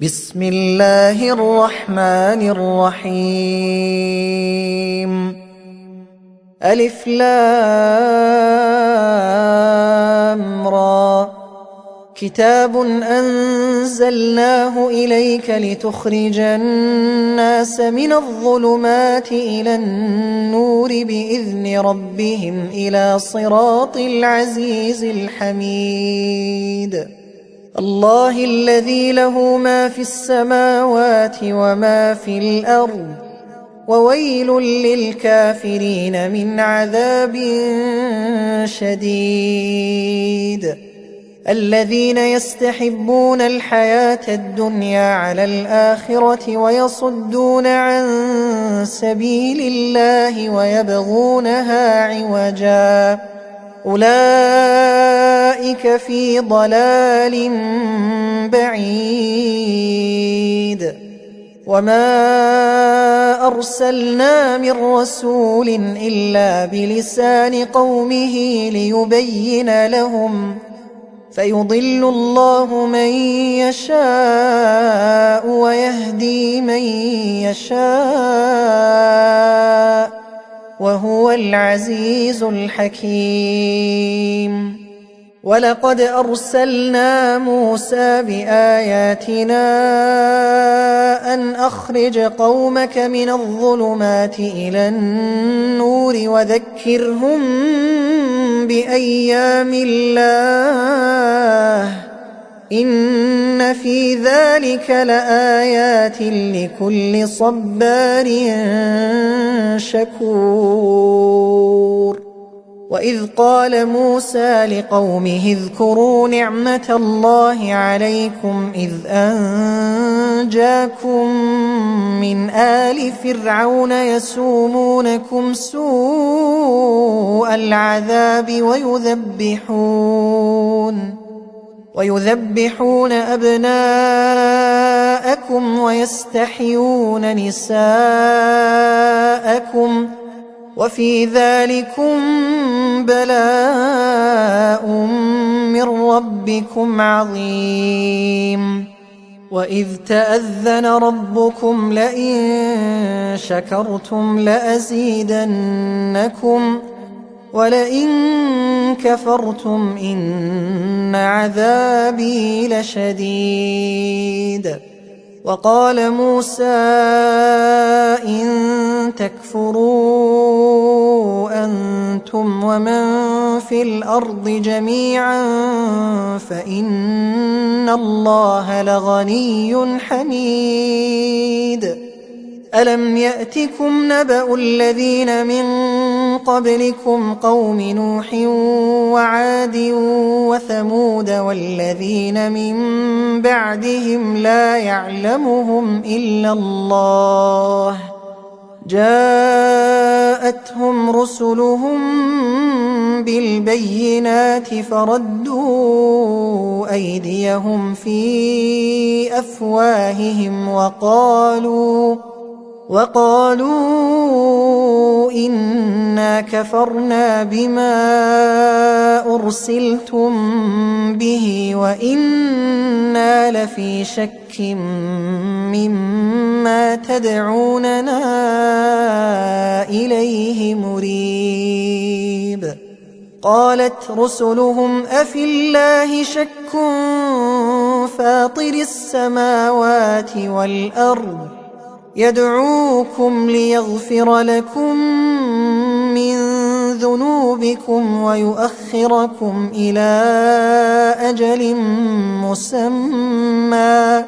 بسم الله الرحمن الرحيم. ألف لام را. كتاب أنزلناه إليك لتخرج الناس من الظلمات إلى النور بإذن ربهم إلى صراط العزيز الحميد. الله الذي له ما في السماوات وما في الأرض، وويل للكافرين من عذاب شديد. الذين يستحبون الحياة الدنيا على الآخرة ويصدون عن سبيل الله ويبغونها عوجا، أولئك في ضلال بعيد. وما أرسلنا من رسول إلا بلسان قومه ليبين لهم، فيضل الله من يشاء ويهدي من يشاء، وهو العزيز الحكيم. ولقد أرسلنا موسى بآياتنا أن أخرج قومك من الظلمات إلى النور وذكرهم بأيام الله، إن في ذلك لآيات لكل صبار شكور. وإذ قال موسى لقومه اذكروا نعمة الله عليكم إذ أنجاكم من آل فرعون يسومونكم سوء العذاب ويذبحون أبناءكم ويستحيون نساءكم، وفي ذلكم بلاء من ربكم عظيم. وإذ تأذن ربكم لئن شكرتم لأزيدنكم ولئن كفرتم إن عذابي لشديد. وقال موسى إن تكفروا أنتم ومن في الأرض جميعا فإن الله لغني حميد. ألم يأتكم نبأ الذين من قبلكم قوم نوح وعاد وثمود والذين من بعدهم لا يعلمهم إلا الله، جاءتهم رسلهم بالبينات فردوا أيديهم في أفواههم وقالوا إنا كفرنا بما أرسلتم به وإنا لفي شك مما تدعوننا إليه مريب. قالت رسلهم أفي الله شك فاطر السماوات والأرض يدعوكم ليغفر لكم من ذنوبكم ويؤخركم إلى أجل مسمى،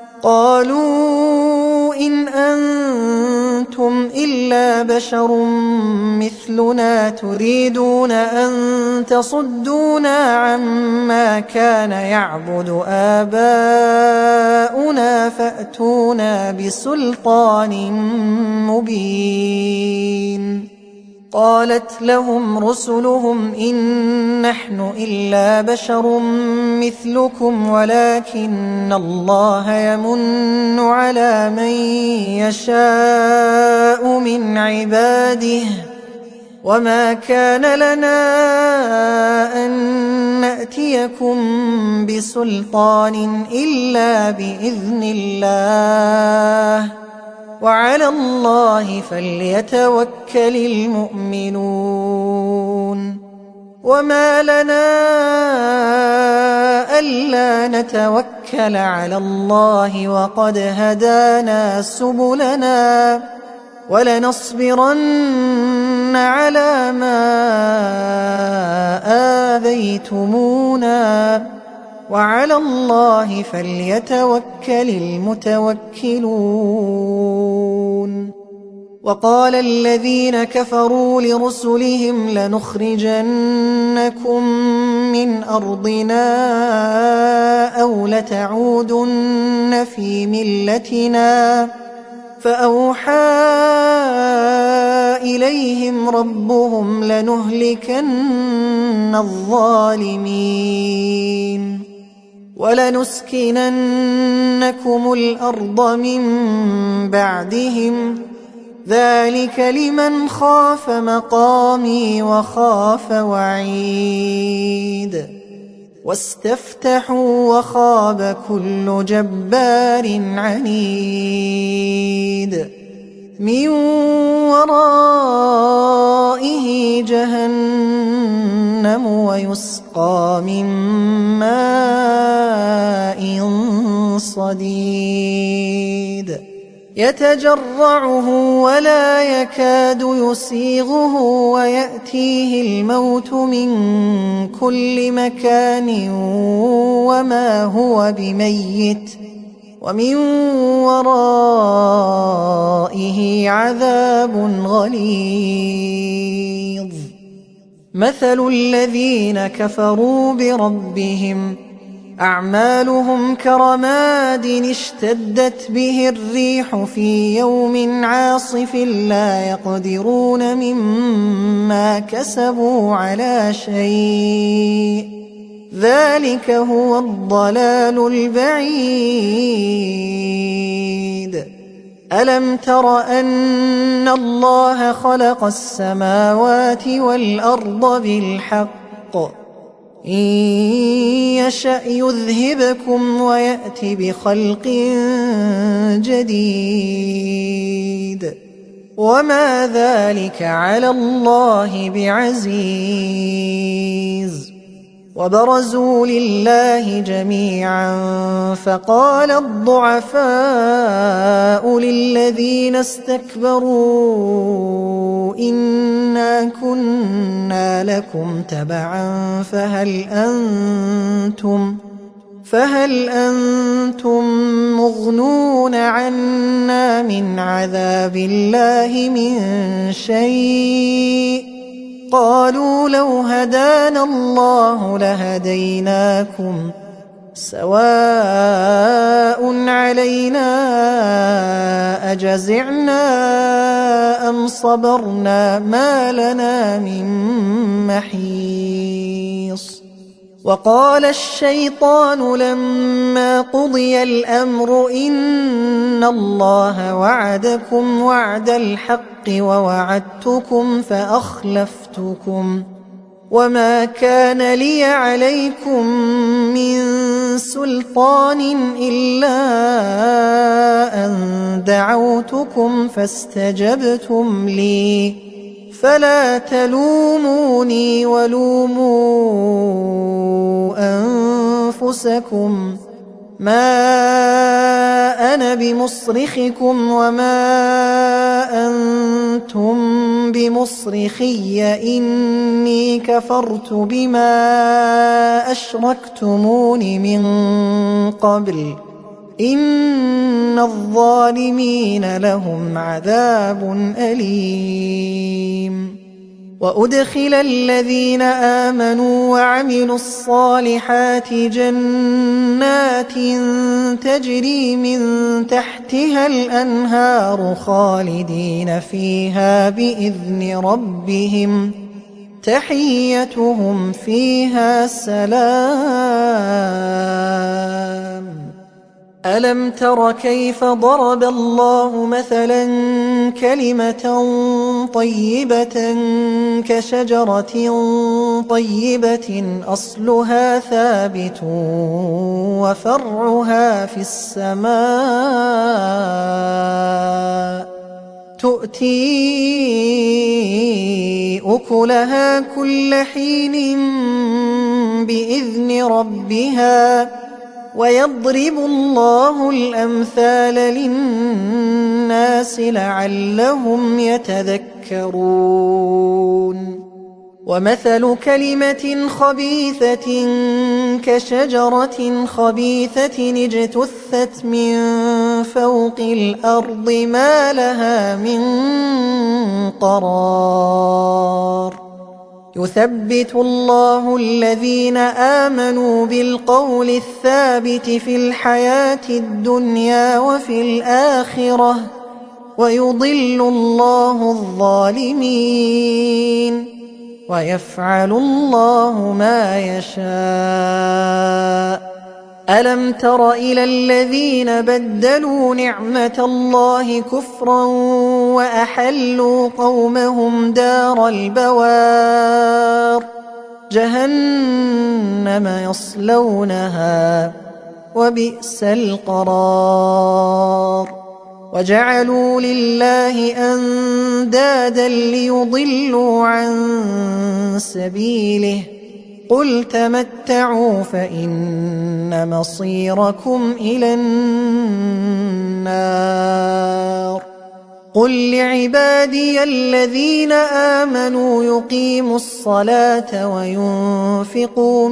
قالوا إن أنتم إلا بشر مثلنا تريدون أن تصدونا عما كان يعبد آباؤنا فأتونا بسلطان مبين. قالت لهم رسلهم إن نحن إلا بشر مثلكم ولكن الله يمن على من يشاء من عباده، وما كان لنا أن يأتيكم بسلطان إلا بإذن الله وعلى الله فليتوكل المؤمنون وما لنا ألا نتوكل على الله وقد هدانا سبلنا ولنصبرن على ما آذيتمونا وعلى الله فليتوكل المتوكلون وقال الذين كفروا لرسلهم لنخرجنكم من أرضنا أو لتعودن في ملتنا فأوحى إليهم ربهم لنهلكن الظالمين ولنسكننكم الأرض من بعدهم ذلك لمن خاف مقامي وخاف وعيد واستفتحوا وخاب كل جبار عنيد من ورائه جهنم ويسقى من ماء صديد يتجرعه ولا يكاد يسيغه ويأتيه الموت من كل مكان وما هو بميت ومن ورائه عذاب غليظ مثل الذين كفروا بربهم أعمالهم كرماد اشتدت به الريح في يوم عاصف لا يقدرون مما كسبوا على شيء ذلك هو الضلال البعيد ألم تر أن الله خلق السماوات والأرض بالحق إن يشأ يذهبكم ويأت بخلق جديد وما ذلك على الله بعزيز وبرزوا لله جميعا فقال الضعفاء للذين استكبروا إنا كنا لكم تبعا فهل أنتم مغنون عنا من عذاب الله من شيء قالوا لو هدانا الله لهديناكم سواء علينا أجزعنا أم صبرنا ما لنا من محيص وقال الشيطان لما قضي الأمر إن الله وعدكم وعد الحق ووعدتكم فأخلفتكم وما كان لي عليكم من سلطان إلا أن دعوتكم فاستجبتم لي فلا تلوموني ولوموا أنفسكم ما أنا بمصرخكم وما أنتم بمصرخي إني كفرت بما أشركتمون من قبل إن الظالمين لهم عذاب أليم وأدخل الذين آمنوا وعملوا الصالحات جنات تجري من تحتها الأنهار خالدين فيها بإذن ربهم تحيتهم فيها سلام ألم تر كيف ضرب الله مثلا كلمة طيبة كشجرة طيبة أصلها ثابت وفرعها في السماء تؤتي أكلها كل حين بإذن ربها ويضرب الله الأمثال للناس لعلهم يتذكرون ومثل كلمة خبيثة كشجرة خبيثة اجتثت من فوق الأرض ما لها من قرار يثبت الله الذين آمنوا بالقول الثابت في الحياة الدنيا وفي الآخرة ويضل الله الظالمين ويفعل الله ما يشاء ألم تر إلى الذين بدلوا نعمة الله كفرا وأحلوا قومهم دار البوار جهنم يصلونها وبئس القرار وجعلوا لله أندادا ليضلوا عن سبيله قل تمتعوا فإن مصيركم إلى النار قل لعبادي الذين آمنوا يقيموا الصلاة وينفقوا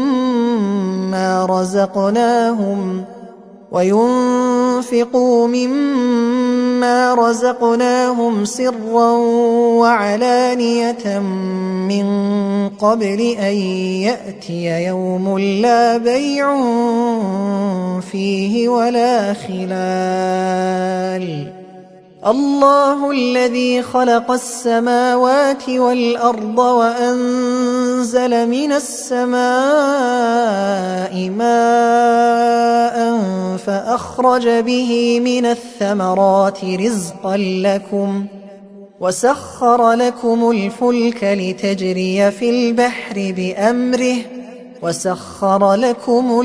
مما رزقناهم سرا وعلانية من قبل أن يأتي يوم لا بيع فيه ولا خلال الله الذي خلق السماوات والأرض وأنزل من السماء ماء فأخرج به من الثمرات رزقا لكم وسخر لكم الفلك لتجري في البحر بأمره وسخر لكم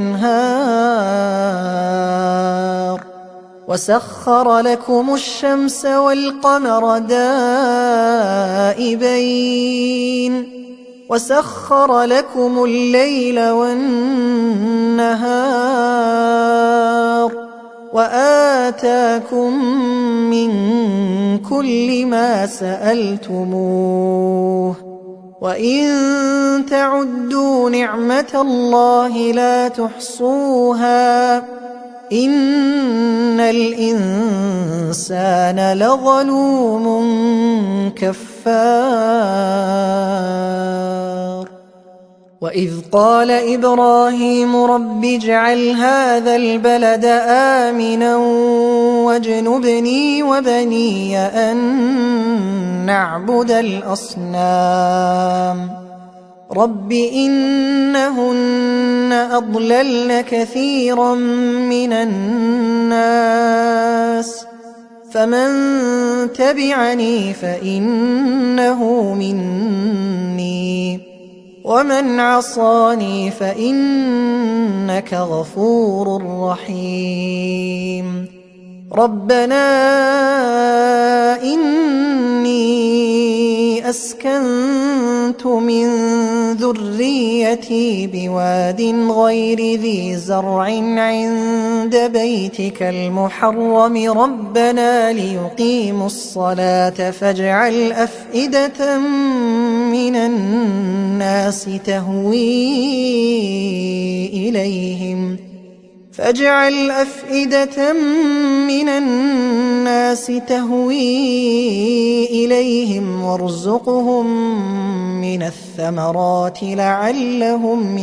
الأنهار وسخر لكم الشمس والقمر دائبين وسخر لكم الليل والنهار وآتاكم من كل ما سألتموه وإن تعدوا نعمة الله لا تحصوها إن الإنسان لظلوم كفار وإذ قال إبراهيم رب اجعل هذا البلد آمنا واجنبني وبني أن نعبد الأصنام رب إنهن أضللن كثيرا من الناس فمن تبعني فإنه مني ومن عصاني فإنك غفور رحيم ربنا إني أسكنت من ذريتي بواد غير ذي زرع عند بيتك المحرم ربنا ليقيموا الصلاة فاجعل أفئدة من الناس تهوي إليهم وارزقهم من الثمرات لعلهم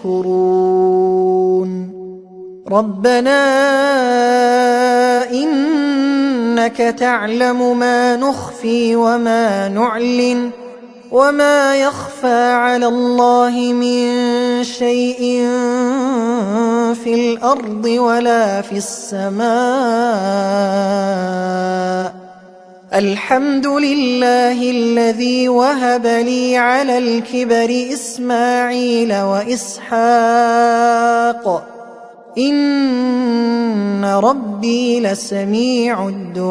يشكرون ربنا إنك تعلم ما نخفي وما نعلن وما يخفى على الله من شيء في الأرض ولا في السماء الحمد لله الذي وهب لي على الكبر إسماعيل وإسحاق إن ربي لسميع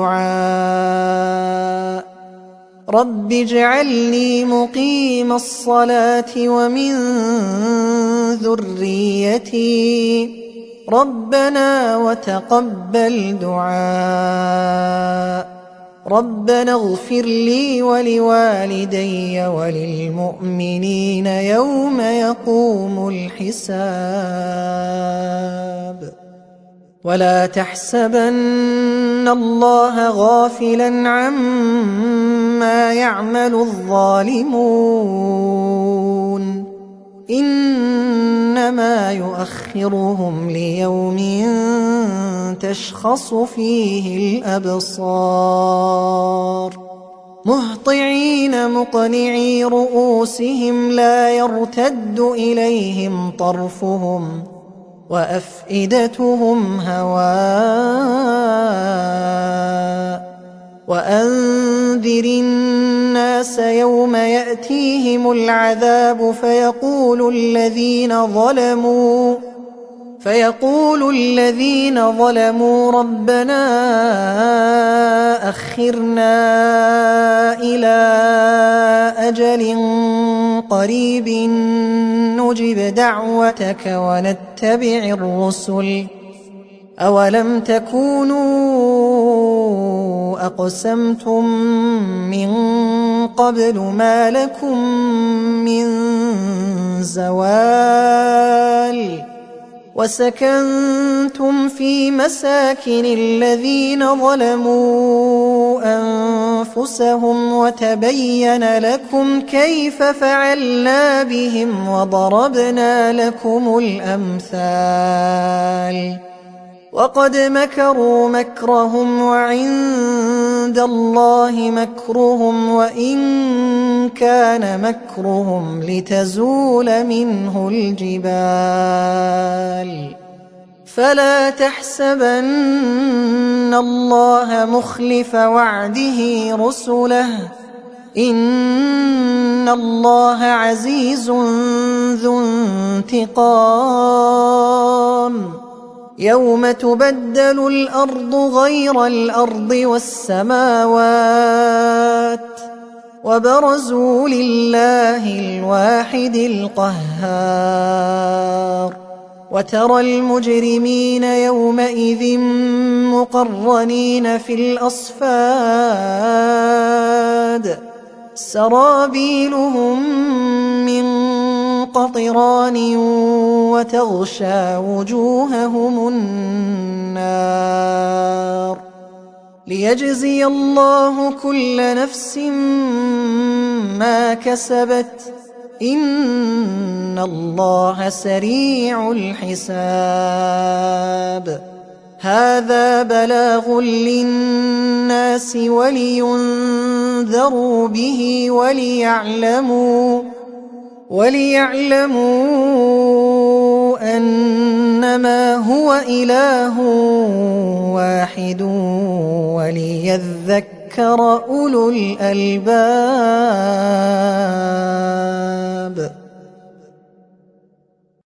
الدعاء رب اجعلني مقيم الصلاة ومن ذريتي ربنا وتقبل دعاء ربنا اغفر لي ولوالدي وللمؤمنين يوم يقوم الحساب ولا تحسبن الله غافلا عما يعمل الظالمون إنما يؤخرهم ليوم تشخص فيه الأبصار مهطعين مقنعي رؤوسهم لا يرتد إليهم طرفهم وأفئدتهم هواء وأنذر الناس يوم يأتيهم العذاب فيقول الذين ظلموا ربنا أخرنا إلى أجل قريب نجب دعوتك ونتبع الرسل أولم تكونوا أقسمتم من قبل ما لكم من زوال وسكنتم في مساكن الذين ظلموا أنفسهم وتبين لكم كيف فعلنا بهم وضربنا لكم الأمثال وقد مكروا مكرهم وعند الله مكرهم وإن كان مكرهم لتزول منه الجبال فلا تحسبن الله مخلف وعده رسله إن الله عزيز ذو انتقام يوم تبدل الأرض غير الأرض والسماوات وبرزوا لله الواحد القهار وترى المجرمين يومئذ مقرنين في الأصفاد سرابيلهم من قطران وتغشى وجوههم النار ليجزي الله كل نفس ما كسبت إن الله سريع الحساب هذا بلاغ للناس ولينذروا به وليعلموا أنما هو إله واحد وليذكر أولو الألباب